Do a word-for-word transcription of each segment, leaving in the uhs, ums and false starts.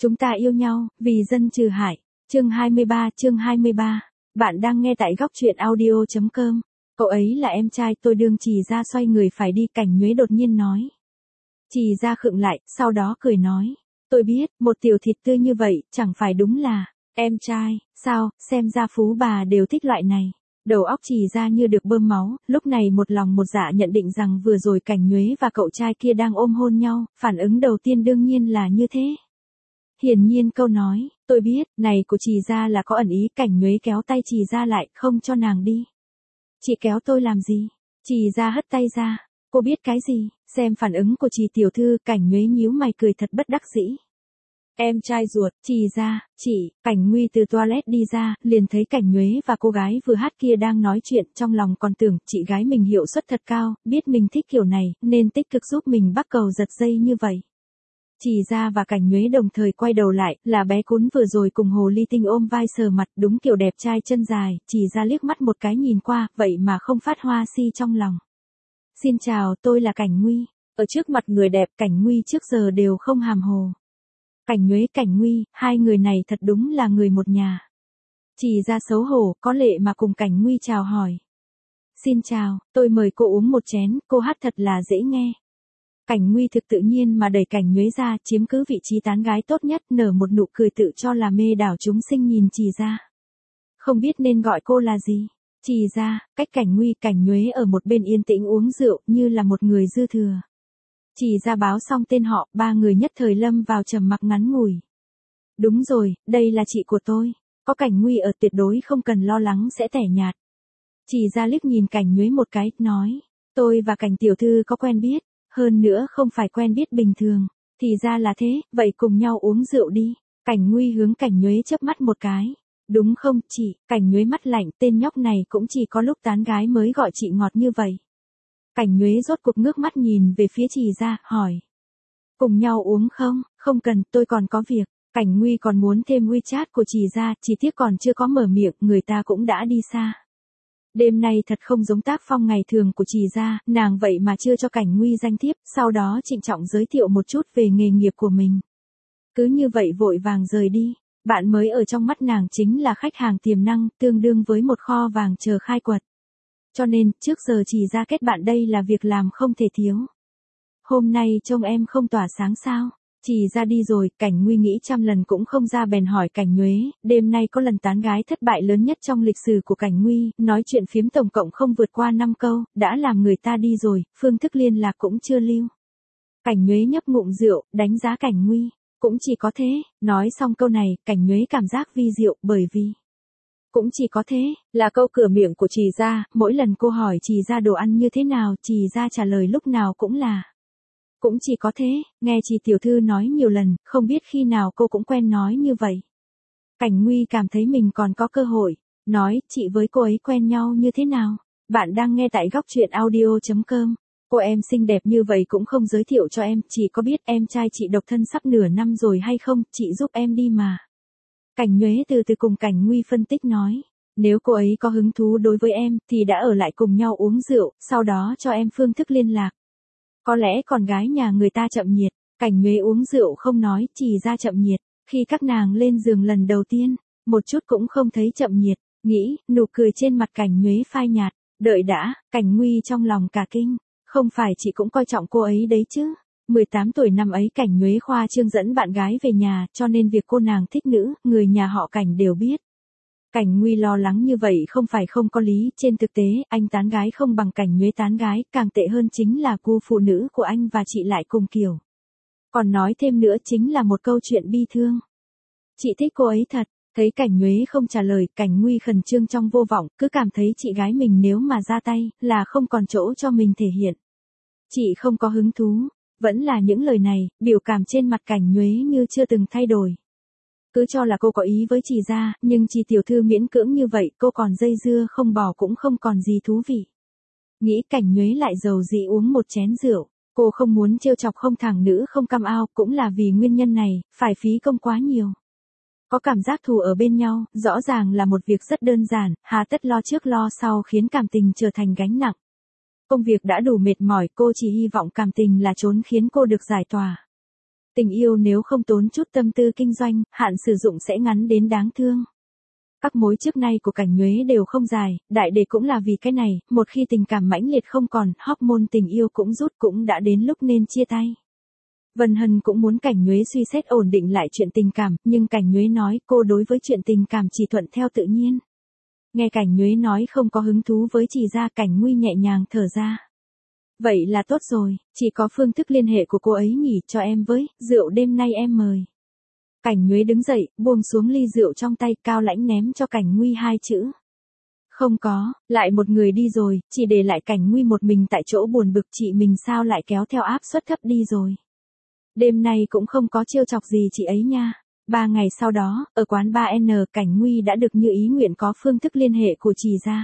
Chúng ta yêu nhau, vì dân trừ hại. Chương hai mươi ba, chương hai mươi ba. Bạn đang nghe tại góc truyện audio chấm com. Cậu ấy là em trai tôi. Đương Trì Gia xoay người phải đi, Cảnh Nhuế đột nhiên nói. Trì Gia khựng lại, sau đó cười nói. Tôi biết, một tiểu thịt tươi như vậy, chẳng phải đúng là em trai, sao, xem ra phú bà đều thích loại này. Đầu óc Trì Gia như được bơm máu, lúc này một lòng một dạ nhận định rằng vừa rồi Cảnh Nhuế và cậu trai kia đang ôm hôn nhau, phản ứng đầu tiên đương nhiên là như thế. Hiển nhiên câu nói, tôi biết, này của Trì Gia là có ẩn ý. Cảnh Nhuế kéo tay Trì Gia lại, không cho nàng đi. Chị kéo tôi làm gì? Trì Gia hất tay ra. Cô biết cái gì? Xem phản ứng của Trì tiểu thư. Cảnh Nhuế nhíu mày cười thật bất đắc dĩ. Em trai ruột, Trì Gia, chị. Cảnh Nguy từ toilet đi ra, liền thấy Cảnh Nhuế và cô gái vừa hát kia đang nói chuyện, trong lòng còn tưởng chị gái mình hiệu suất thật cao, biết mình thích kiểu này, nên tích cực giúp mình bắt cầu giật dây như vậy. Trì Gia và Cảnh Nhuế đồng thời quay đầu lại, là bé cún vừa rồi cùng hồ ly tinh ôm vai sờ mặt, đúng kiểu đẹp trai chân dài. Trì Gia liếc mắt một cái nhìn qua, vậy mà không phát hoa si trong lòng. Xin chào, tôi là Cảnh Nguy. Ở trước mặt người đẹp, Cảnh Nguy trước giờ đều không hàm hồ. Cảnh Nhuế, Cảnh Nguy, hai người này thật đúng là người một nhà. Trì Gia xấu hổ, có lệ mà cùng Cảnh Nguy chào hỏi. Xin chào, tôi mời cô uống một chén, cô hát thật là dễ nghe. Cảnh Nguy thực tự nhiên mà đẩy Cảnh Nhuế ra, chiếm cứ vị trí tán gái tốt nhất, nở một nụ cười tự cho là mê đảo chúng sinh nhìn Trì Gia. Không biết nên gọi cô là gì? Trì Gia, cách Cảnh Nguy, Cảnh Nhuế ở một bên yên tĩnh uống rượu, như là một người dư thừa. Trì Gia báo xong tên họ, ba người nhất thời lâm vào trầm mặc ngắn ngủi. Đúng rồi, đây là chị của tôi. Có Cảnh Nguy ở, tuyệt đối không cần lo lắng sẽ tẻ nhạt. Trì Gia liếc nhìn Cảnh Nhuế một cái, nói. Tôi và Cảnh tiểu thư có quen biết. Hơn nữa không phải quen biết bình thường. Thì ra là thế, vậy cùng nhau uống rượu đi. Cảnh Nguy hướng Cảnh Nhuế chớp mắt một cái. Đúng không, chị? Cảnh Nhuế mắt lạnh, tên nhóc này cũng chỉ có lúc tán gái mới gọi chị ngọt như vậy. Cảnh Nhuế rốt cuộc ngước mắt nhìn về phía Trì Gia, hỏi. Cùng nhau uống không? Không cần, tôi còn có việc. Cảnh Nguy còn muốn thêm WeChat của Trì Gia, chỉ tiếc còn chưa có mở miệng, người ta cũng đã đi xa. Đêm nay thật không giống tác phong ngày thường của Trì Gia, nàng vậy mà chưa cho Cảnh Nguy danh thiếp, sau đó trịnh trọng giới thiệu một chút về nghề nghiệp của mình. Cứ như vậy vội vàng rời đi, bạn mới ở trong mắt nàng chính là khách hàng tiềm năng, tương đương với một kho vàng chờ khai quật. Cho nên, trước giờ Trì Gia kết bạn đây là việc làm không thể thiếu. Hôm nay trông em không tỏa sáng sao? Trì Gia đi rồi, Cảnh Nguy nghĩ trăm lần cũng không ra bèn hỏi Cảnh Nhuế, đêm nay có lần tán gái thất bại lớn nhất trong lịch sử của Cảnh Nguy, nói chuyện phiếm tổng cộng không vượt qua năm câu, đã làm người ta đi rồi, phương thức liên lạc cũng chưa lưu. Cảnh Nhuế nhấp ngụm rượu, đánh giá Cảnh Nguy, cũng chỉ có thế. Nói xong câu này, Cảnh Nhuế cảm giác vi diệu, bởi vì cũng chỉ có thế, là câu cửa miệng của Trì Gia. Mỗi lần cô hỏi Trì Gia đồ ăn như thế nào, Trì Gia trả lời lúc nào cũng là cũng chỉ có thế. Nghe Trì tiểu thư nói nhiều lần, không biết khi nào cô cũng quen nói như vậy. Cảnh Nguy cảm thấy mình còn có cơ hội. Nói, chị với cô ấy quen nhau như thế nào? Bạn đang nghe tại góc truyện audio chấm com. Cô em xinh đẹp như vậy cũng không giới thiệu cho em, chỉ có biết em trai chị độc thân sắp nửa năm rồi hay không, chị giúp em đi mà. Cảnh Nhuế từ từ cùng Cảnh Nguy phân tích nói. Nếu cô ấy có hứng thú đối với em, thì đã ở lại cùng nhau uống rượu, sau đó cho em phương thức liên lạc. Có lẽ con gái nhà người ta chậm nhiệt. Cảnh Nhuế uống rượu không nói, Trì Gia chậm nhiệt. Khi các nàng lên giường lần đầu tiên, một chút cũng không thấy chậm nhiệt. Nghĩ, nụ cười trên mặt Cảnh Nhuế phai nhạt. Đợi đã, Cảnh Nguy trong lòng cả kinh. Không phải chị cũng coi trọng cô ấy đấy chứ? mười tám tuổi năm ấy Cảnh Nhuế khoa trương dẫn bạn gái về nhà, cho nên việc cô nàng thích nữ, người nhà họ Cảnh đều biết. Cảnh Nguy lo lắng như vậy không phải không có lý, trên thực tế, anh tán gái không bằng Cảnh Nhuế tán gái, càng tệ hơn chính là gu phụ nữ của anh và chị lại cùng kiểu. Còn nói thêm nữa chính là một câu chuyện bi thương. Chị thích cô ấy thật. Thấy Cảnh Nhuế không trả lời, Cảnh Nguy khẩn trương trong vô vọng, cứ cảm thấy chị gái mình nếu mà ra tay, là không còn chỗ cho mình thể hiện. Chị không có hứng thú. Vẫn là những lời này, biểu cảm trên mặt Cảnh Nhuế như chưa từng thay đổi. Cứ cho là cô có ý với Trì Gia, nhưng Trì tiểu thư miễn cưỡng như vậy, cô còn dây dưa không bỏ cũng không còn gì thú vị. Nghĩ, Cảnh Nhuế lại dầu dĩ uống một chén rượu. Cô không muốn trêu chọc không thằng nữ không cam ao, cũng là vì nguyên nhân này, phải phí công quá nhiều. Có cảm giác thù ở bên nhau, rõ ràng là một việc rất đơn giản, hà tất lo trước lo sau khiến cảm tình trở thành gánh nặng. Công việc đã đủ mệt mỏi, cô chỉ hy vọng cảm tình là trốn khiến cô được giải tỏa. Tình yêu nếu không tốn chút tâm tư kinh doanh, hạn sử dụng sẽ ngắn đến đáng thương. Các mối trước nay của Cảnh Nhuế đều không dài, đại để cũng là vì cái này, một khi tình cảm mãnh liệt không còn, hormone tình yêu cũng rút cũng đã đến lúc nên chia tay. Vân Hân cũng muốn Cảnh Nhuế suy xét ổn định lại chuyện tình cảm, nhưng Cảnh Nhuế nói cô đối với chuyện tình cảm chỉ thuận theo tự nhiên. Nghe Cảnh Nhuế nói không có hứng thú với Trì Gia, Cảnh Nguy nhẹ nhàng thở ra. Vậy là tốt rồi, chỉ có phương thức liên hệ của cô ấy nhỉ, cho em với, rượu đêm nay em mời. Cảnh Nhuế đứng dậy, buông xuống ly rượu trong tay, cao lãnh ném cho Cảnh Nguy hai chữ. Không có, lại một người đi rồi, chỉ để lại Cảnh Nguy một mình tại chỗ buồn bực, chị mình sao lại kéo theo áp suất thấp đi rồi. Đêm nay cũng không có trêu chọc gì chị ấy nha. Ba ngày sau đó, ở quán ba N, Cảnh Nguy đã được như ý nguyện có phương thức liên hệ của Trì Gia.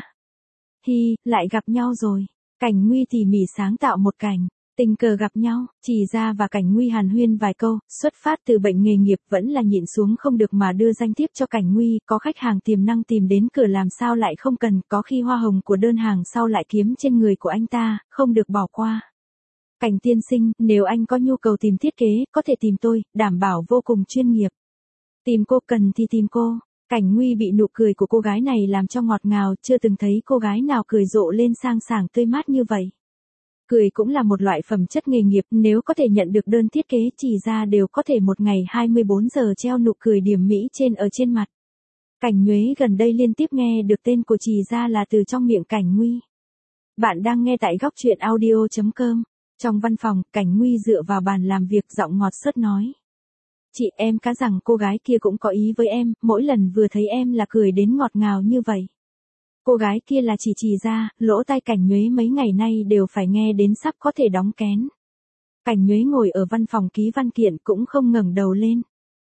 Hi, lại gặp nhau rồi. Cảnh Nguy tỉ mỉ sáng tạo một cảnh. Tình cờ gặp nhau, Trì Gia và Cảnh Nguy hàn huyên vài câu, xuất phát từ bệnh nghề nghiệp vẫn là nhịn xuống không được mà đưa danh thiếp cho Cảnh Nguy, có khách hàng tiềm năng tìm đến cửa làm sao lại không cần, có khi hoa hồng của đơn hàng sau lại kiếm trên người của anh ta, không được bỏ qua. Cảnh tiên sinh, nếu anh có nhu cầu tìm thiết kế, có thể tìm tôi, đảm bảo vô cùng chuyên nghiệp. Tìm cô, cần thì tìm cô. Cảnh Nguy bị nụ cười của cô gái này làm cho ngọt ngào, chưa từng thấy cô gái nào cười rộ lên sang sảng tươi mát như vậy. Cười cũng là một loại phẩm chất nghề nghiệp, nếu có thể nhận được đơn thiết kế Trì Gia đều có thể một ngày hai mươi bốn giờ treo nụ cười điểm mỹ trên ở trên mặt. Cảnh Nhuế gần đây liên tiếp nghe được tên của Trì Gia là từ trong miệng Cảnh Nguy. Bạn đang nghe tại góc truyện audio chấm com. Trong văn phòng, Cảnh Nguy dựa vào bàn làm việc, giọng ngọt xớt nói. Chị, em cá rằng cô gái kia cũng có ý với em, mỗi lần vừa thấy em là cười đến ngọt ngào như vậy. Cô gái kia là chỉ Trì Gia, lỗ tai Cảnh Nhuế mấy ngày nay đều phải nghe đến sắp có thể đóng kén. Cảnh Nhuế ngồi ở văn phòng ký văn kiện cũng không ngẩng đầu lên.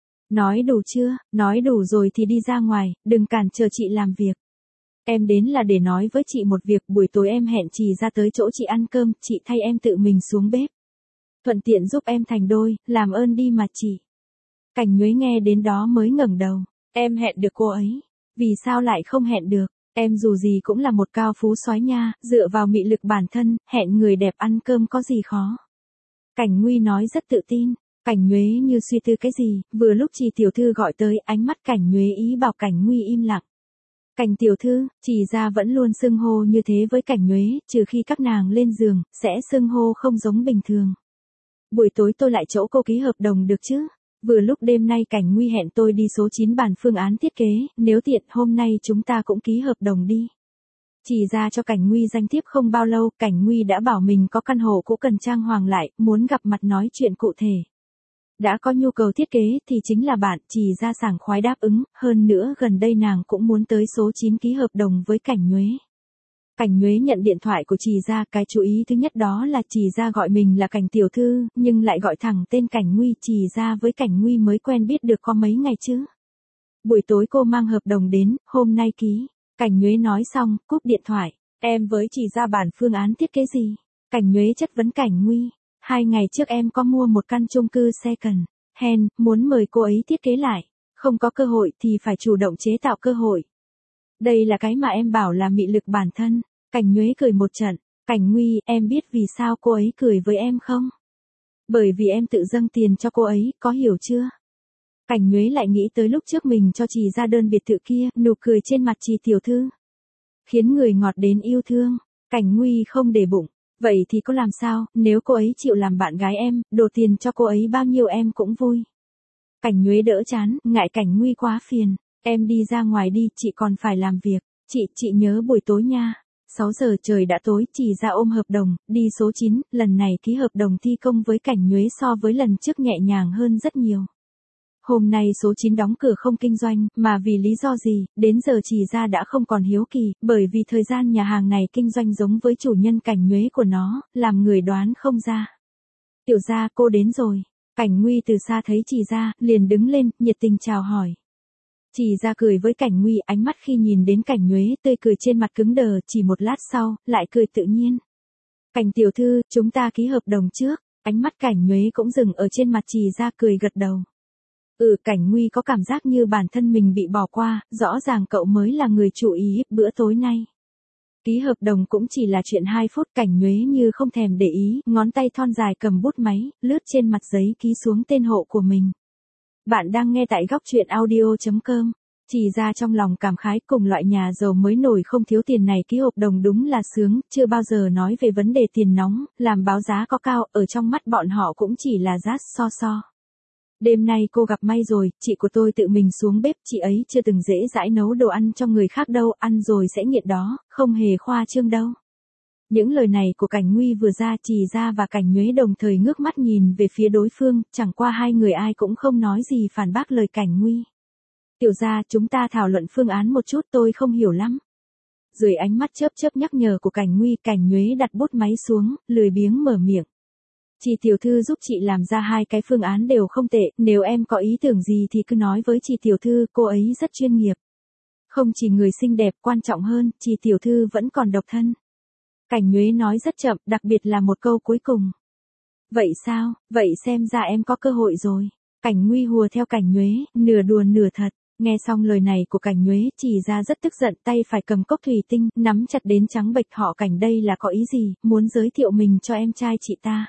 Nói đủ chưa, nói đủ rồi thì đi ra ngoài, đừng cản trở chị làm việc. Em đến là để nói với chị một việc, buổi tối em hẹn Trì Gia tới chỗ chị ăn cơm, chị thay em tự mình xuống bếp. Thuận tiện giúp em thành đôi, làm ơn đi mà chị. Cảnh Nhuế nghe đến đó mới ngẩng đầu. Em hẹn được cô ấy. Vì sao lại không hẹn được? Em dù gì cũng là một cao phú soái nha, dựa vào mị lực bản thân, hẹn người đẹp ăn cơm có gì khó. Cảnh Nguy nói rất tự tin. Cảnh Nhuế như suy tư cái gì, vừa lúc Trì tiểu thư gọi tới, ánh mắt Cảnh Nhuế ý bảo Cảnh Nguy im lặng. Cảnh tiểu thư, Trì Gia vẫn luôn xưng hô như thế với Cảnh Nhuế, trừ khi các nàng lên giường, sẽ xưng hô không giống bình thường. Buổi tối tôi lại chỗ cô ký hợp đồng được chứ? Vừa lúc đêm nay Cảnh Nguy hẹn tôi đi số chín bàn phương án thiết kế, nếu tiện hôm nay chúng ta cũng ký hợp đồng đi. Trì Gia cho Cảnh Nguy danh thiếp không bao lâu, Cảnh Nguy đã bảo mình có căn hộ cũ cần trang hoàng lại, muốn gặp mặt nói chuyện cụ thể. Đã có nhu cầu thiết kế thì chính là bạn, Trì Gia sảng khoái đáp ứng, hơn nữa gần đây nàng cũng muốn tới số chín ký hợp đồng với Cảnh Nhuế. Cảnh Nhuế nhận điện thoại của Trì Gia, cái chú ý thứ nhất đó là Trì Gia gọi mình là Cảnh tiểu thư, nhưng lại gọi thẳng tên Cảnh Nguy. Trì Gia với Cảnh Nguy mới quen biết được có mấy ngày chứ. Buổi tối cô mang hợp đồng đến, hôm nay ký. Cảnh Nhuế nói xong, cúp điện thoại. Em với Trì Gia bàn phương án thiết kế gì? Cảnh Nhuế chất vấn Cảnh Nguy. Hai ngày trước em có mua một căn chung cư second hand, muốn mời cô ấy thiết kế lại. Không có cơ hội thì phải chủ động chế tạo cơ hội. Đây là cái mà em bảo là mị lực bản thân. Cảnh Nhuế cười một trận. Cảnh Nguy, em biết vì sao cô ấy cười với em không? Bởi vì em tự dâng tiền cho cô ấy, có hiểu chưa? Cảnh Nhuế lại nghĩ tới lúc trước mình cho Trì Gia đơn biệt thự kia, nụ cười trên mặt Trì tiểu thư khiến người ngọt đến yêu thương. Cảnh Nguy không để bụng. Vậy thì có làm sao, nếu cô ấy chịu làm bạn gái em, đổ tiền cho cô ấy bao nhiêu em cũng vui. Cảnh Nhuế đỡ chán, ngại Cảnh Nguy quá phiền. Em đi ra ngoài đi, chị còn phải làm việc. Chị, chị nhớ buổi tối nha. sáu giờ trời đã tối, Trì Gia ôm hợp đồng, đi số chín, lần này ký hợp đồng thi công với Cảnh Nhuế so với lần trước nhẹ nhàng hơn rất nhiều. Hôm nay số chín đóng cửa không kinh doanh, mà vì lý do gì, đến giờ Trì Gia đã không còn hiếu kỳ, bởi vì thời gian nhà hàng này kinh doanh giống với chủ nhân Cảnh Nhuế của nó, làm người đoán không ra. Tiểu gia, cô đến rồi. Cảnh Nguy từ xa thấy Trì Gia, liền đứng lên, nhiệt tình chào hỏi. Trì Gia cười với Cảnh Nguy, ánh mắt khi nhìn đến Cảnh Nhuế, tươi cười trên mặt cứng đờ, chỉ một lát sau, lại cười tự nhiên. Cảnh tiểu thư, chúng ta ký hợp đồng trước. Ánh mắt Cảnh Nhuế cũng dừng ở trên mặt Trì Gia, cười gật đầu. Ừ, Cảnh Nguy có cảm giác như bản thân mình bị bỏ qua, rõ ràng cậu mới là người chủ ý bữa tối nay. Ký Ký hợp đồng cũng chỉ là chuyện hai phút, Cảnh Nhuế như không thèm để ý, ngón tay thon dài cầm bút máy, lướt trên mặt giấy ký xuống tên hộ của mình. Bạn đang nghe tại góc truyện audio chấm com. Chỉ ra trong lòng cảm khái, cùng loại nhà giàu mới nổi không thiếu tiền này ký hợp đồng đúng là sướng, chưa bao giờ nói về vấn đề tiền nóng, làm báo giá có cao, ở trong mắt bọn họ cũng chỉ là rát so so. Đêm nay cô gặp may rồi, chị của tôi tự mình xuống bếp, chị ấy chưa từng dễ dãi nấu đồ ăn cho người khác đâu, ăn rồi sẽ nghiện đó, không hề khoa trương đâu. Những lời này của Cảnh Nguy vừa ra, Trì Gia và Cảnh Nhuế đồng thời ngước mắt nhìn về phía đối phương, chẳng qua hai người ai cũng không nói gì phản bác lời Cảnh Nguy. Tiểu gia, chúng ta thảo luận phương án một chút, tôi không hiểu lắm. Dưới ánh mắt chớp chớp nhắc nhở của Cảnh Nguy, Cảnh Nhuế đặt bút máy xuống, lười biếng mở miệng. Chị tiểu thư giúp chị làm ra hai cái phương án đều không tệ, nếu em có ý tưởng gì thì cứ nói với chị tiểu thư, cô ấy rất chuyên nghiệp. Không chỉ người xinh đẹp, quan trọng hơn, chị tiểu thư vẫn còn độc thân. Cảnh Nhuế nói rất chậm, đặc biệt là một câu cuối cùng. Vậy sao, vậy xem ra em có cơ hội rồi. Cảnh Nguy hùa theo Cảnh Nhuế, nửa đùa nửa thật. Nghe xong lời này của Cảnh Nhuế, Trì Gia rất tức giận, tay phải cầm cốc thủy tinh, nắm chặt đến trắng bệch. Họ Cảnh đây là có ý gì, muốn giới thiệu mình cho em trai chị ta.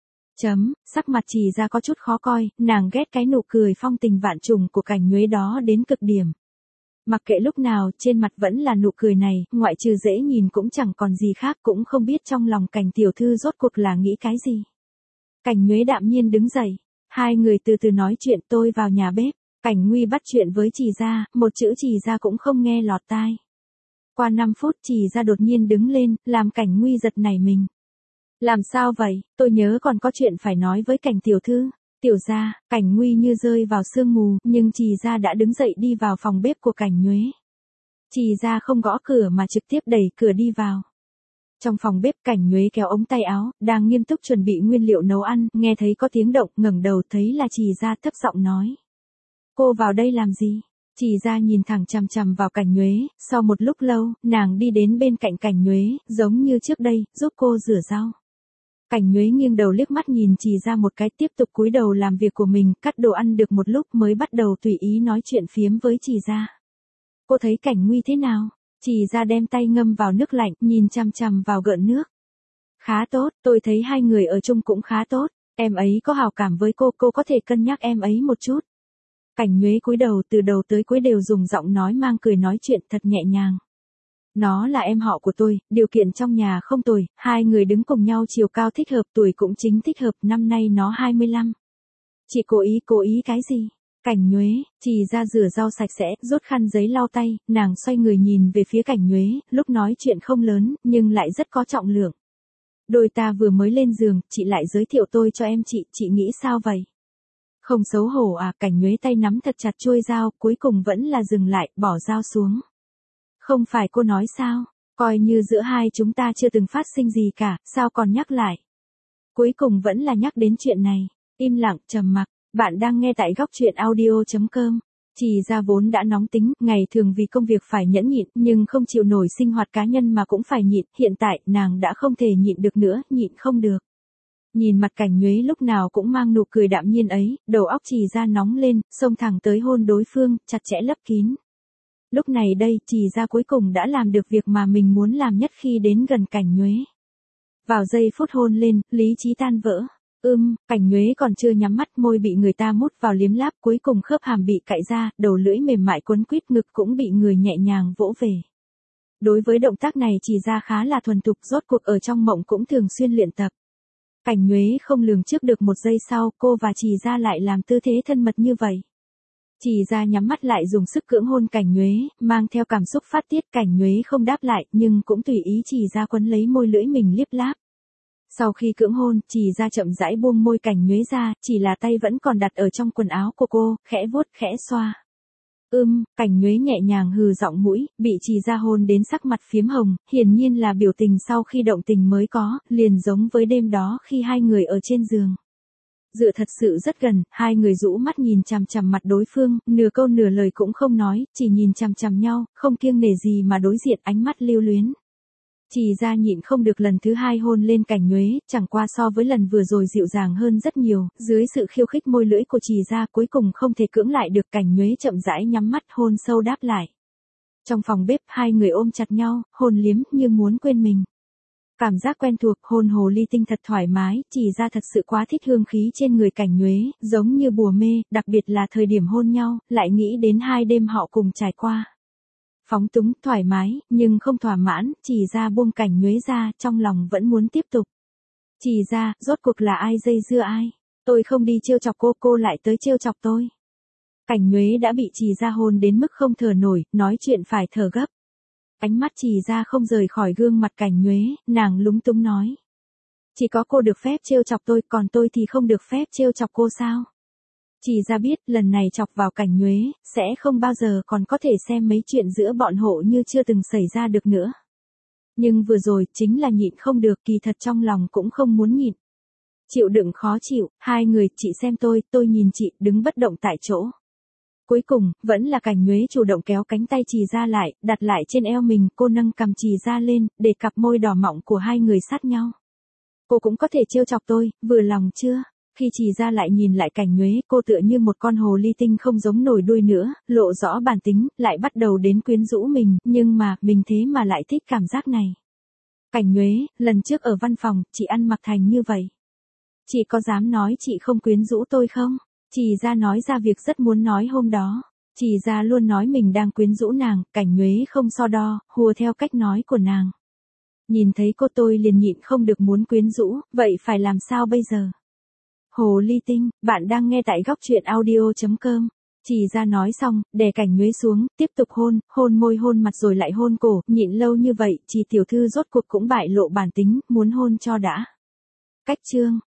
Chấm, sắc mặt Trì Gia có chút khó coi, nàng ghét cái nụ cười phong tình vạn trùng của Cảnh Nhuế đó đến cực điểm. Mặc kệ lúc nào, trên mặt vẫn là nụ cười này, ngoại trừ dễ nhìn cũng chẳng còn gì khác, cũng không biết trong lòng Cảnh tiểu thư rốt cuộc là nghĩ cái gì. Cảnh Nhuế đạm nhiên đứng dậy, hai người từ từ nói chuyện, tôi vào nhà bếp. Cảnh Nguy bắt chuyện với Trì Gia, một chữ Trì Gia cũng không nghe lọt tai. Qua năm phút Trì Gia đột nhiên đứng lên, làm Cảnh Nguy giật nảy mình. Làm sao vậy, tôi nhớ còn có chuyện phải nói với Cảnh tiểu thư. Tiểu gia, Cảnh Nguy như rơi vào sương mù, nhưng Trì Gia đã đứng dậy đi vào phòng bếp của Cảnh Nhuế. Trì Gia không gõ cửa mà trực tiếp đẩy cửa đi vào. Trong phòng bếp, Cảnh Nhuế kéo ống tay áo, đang nghiêm túc chuẩn bị nguyên liệu nấu ăn, nghe thấy có tiếng động, ngẩng đầu thấy là Trì Gia, thấp giọng nói. Cô vào đây làm gì? Trì Gia nhìn thẳng chằm chằm vào Cảnh Nhuế, sau một lúc lâu, nàng đi đến bên cạnh Cảnh Nhuế, giống như trước đây, giúp cô rửa rau. Cảnh Nhuế nghiêng đầu liếc mắt nhìn Trì Gia một cái, tiếp tục cúi đầu làm việc của mình, cắt đồ ăn được một lúc mới bắt đầu tùy ý nói chuyện phiếm với Trì Gia. Cô thấy Cảnh Nguy thế nào? Trì Gia đem tay ngâm vào nước lạnh, nhìn chằm chằm vào gợn nước. Khá tốt, tôi thấy hai người ở chung cũng khá tốt, em ấy có hảo cảm với cô, cô có thể cân nhắc em ấy một chút. Cảnh Nhuế cúi đầu, từ đầu tới cuối đều dùng giọng nói mang cười nói chuyện thật nhẹ nhàng. Nó là em họ của tôi, điều kiện trong nhà không tồi, hai người đứng cùng nhau chiều cao thích hợp, tuổi cũng chính thích hợp, năm nay nó hai mươi lăm. Chị cố ý cố ý cái gì? Cảnh Nhuế, Trì Gia rửa rau sạch sẽ, rút khăn giấy lau tay, nàng xoay người nhìn về phía Cảnh Nhuế, lúc nói chuyện không lớn, nhưng lại rất có trọng lượng. Đôi ta vừa mới lên giường, chị lại giới thiệu tôi cho em chị, chị nghĩ sao vậy? Không xấu hổ à? Cảnh Nhuế tay nắm thật chặt chuôi dao, cuối cùng vẫn là dừng lại, bỏ dao xuống. Không phải cô nói sao, coi như giữa hai chúng ta chưa từng phát sinh gì cả, sao còn nhắc lại? Cuối cùng vẫn là nhắc đến chuyện này. Im lặng, trầm mặc. Bạn đang nghe tại góc truyện audio chấm com. Trì Gia vốn đã nóng tính, ngày thường vì công việc phải nhẫn nhịn, nhưng không chịu nổi sinh hoạt cá nhân mà cũng phải nhịn, hiện tại nàng đã không thể nhịn được nữa, nhịn không được. Nhìn mặt Cảnh Nhuế lúc nào cũng mang nụ cười đạm nhiên ấy, đầu óc Trì Gia nóng lên, xông thẳng tới hôn đối phương, chặt chẽ lấp kín. Lúc này đây, Trì Gia cuối cùng đã làm được việc mà mình muốn làm nhất khi đến gần Cảnh Nhuế. Vào giây phút hôn lên, lý trí tan vỡ. Ưm, Cảnh Nhuế còn chưa nhắm mắt, môi bị người ta mút vào liếm láp, cuối cùng khớp hàm bị cạy ra, đầu lưỡi mềm mại quấn quýt, ngực cũng bị người nhẹ nhàng vỗ về. Đối với động tác này Trì Gia khá là thuần thục, rốt cuộc ở trong mộng cũng thường xuyên luyện tập. Cảnh Nhuế không lường trước được một giây sau, cô và Trì Gia lại làm tư thế thân mật như vậy. Trì Gia nhắm mắt lại dùng sức cưỡng hôn Cảnh Nhuế, mang theo cảm xúc phát tiết. Cảnh Nhuế không đáp lại, nhưng cũng tùy ý Trì Gia quấn lấy môi lưỡi mình liếp láp. Sau khi cưỡng hôn, Trì Gia chậm rãi buông môi Cảnh Nhuế ra, chỉ là tay vẫn còn đặt ở trong quần áo của cô, khẽ vuốt, khẽ xoa. Ưm, Cảnh Nhuế nhẹ nhàng hừ giọng mũi, bị Trì Gia hôn đến sắc mặt phiếm hồng, hiển nhiên là biểu tình sau khi động tình mới có, liền giống với đêm đó khi hai người ở trên giường. Dựa thật sự rất gần, hai người rũ mắt nhìn chằm chằm mặt đối phương, nửa câu nửa lời cũng không nói, chỉ nhìn chằm chằm nhau, không kiêng nể gì mà đối diện, ánh mắt lưu luyến. Trì Gia nhịn không được lần thứ hai hôn lên Cảnh Nhuế, chẳng qua so với lần vừa rồi dịu dàng hơn rất nhiều, dưới sự khiêu khích môi lưỡi của Trì Gia cuối cùng không thể cưỡng lại được. Cảnh Nhuế chậm rãi nhắm mắt, hôn sâu đáp lại. Trong phòng bếp hai người ôm chặt nhau, hôn liếm như muốn quên mình. Cảm giác quen thuộc hôn hồ ly tinh thật thoải mái, chỉ ra thật sự quá thích hương khí trên người Cảnh Nhuế, giống như bùa mê, đặc biệt là thời điểm hôn nhau, lại nghĩ đến hai đêm họ cùng trải qua. Phóng túng, thoải mái, nhưng không thỏa mãn, chỉ ra buông Cảnh Nhuế ra, trong lòng vẫn muốn tiếp tục. Chỉ ra, rốt cuộc là ai dây dưa ai? Tôi không đi trêu chọc cô, cô lại tới trêu chọc tôi. Cảnh Nhuế đã bị Chỉ ra hôn đến mức không thở nổi, nói chuyện phải thở gấp. Ánh mắt Chỉ ra không rời khỏi gương mặt Cảnh Nhuế, nàng lúng túng nói. Chỉ có cô được phép trêu chọc tôi, còn tôi thì không được phép trêu chọc cô sao? Chỉ ra biết lần này chọc vào Cảnh Nhuế, sẽ không bao giờ còn có thể xem mấy chuyện giữa bọn họ như chưa từng xảy ra được nữa. Nhưng vừa rồi chính là nhịn không được, kỳ thật trong lòng cũng không muốn nhịn. Chịu đựng khó chịu, hai người, chị xem tôi, tôi nhìn chị, đứng bất động tại chỗ. Cuối cùng, vẫn là Cảnh Nhuế chủ động kéo cánh tay Chỉ ra lại, đặt lại trên eo mình, cô nâng cằm Chỉ ra lên, để cặp môi đỏ mọng của hai người sát nhau. Cô cũng có thể trêu chọc tôi, vừa lòng chưa? Khi Chỉ ra lại nhìn lại Cảnh Nhuế, cô tựa như một con hồ ly tinh không giống nổi đuôi nữa, lộ rõ bản tính, lại bắt đầu đến quyến rũ mình, nhưng mà, mình thế mà lại thích cảm giác này. Cảnh Nhuế, lần trước ở văn phòng, chị ăn mặc thành như vậy. Chị có dám nói chị không quyến rũ tôi không? Chỉ ra nói ra việc rất muốn nói hôm đó. Chỉ ra luôn nói mình đang quyến rũ nàng, Cảnh Nhuế không so đo, hùa theo cách nói của nàng. Nhìn thấy cô tôi liền nhịn không được muốn quyến rũ, vậy phải làm sao bây giờ? Hồ ly tinh, bạn đang nghe tại góc truyện audio chấm com. Chỉ ra nói xong, đè Cảnh Nhuế xuống, tiếp tục hôn, hôn môi hôn mặt rồi lại hôn cổ, nhịn lâu như vậy, Chỉ tiểu thư rốt cuộc cũng bại lộ bản tính, muốn hôn cho đã. Cách chương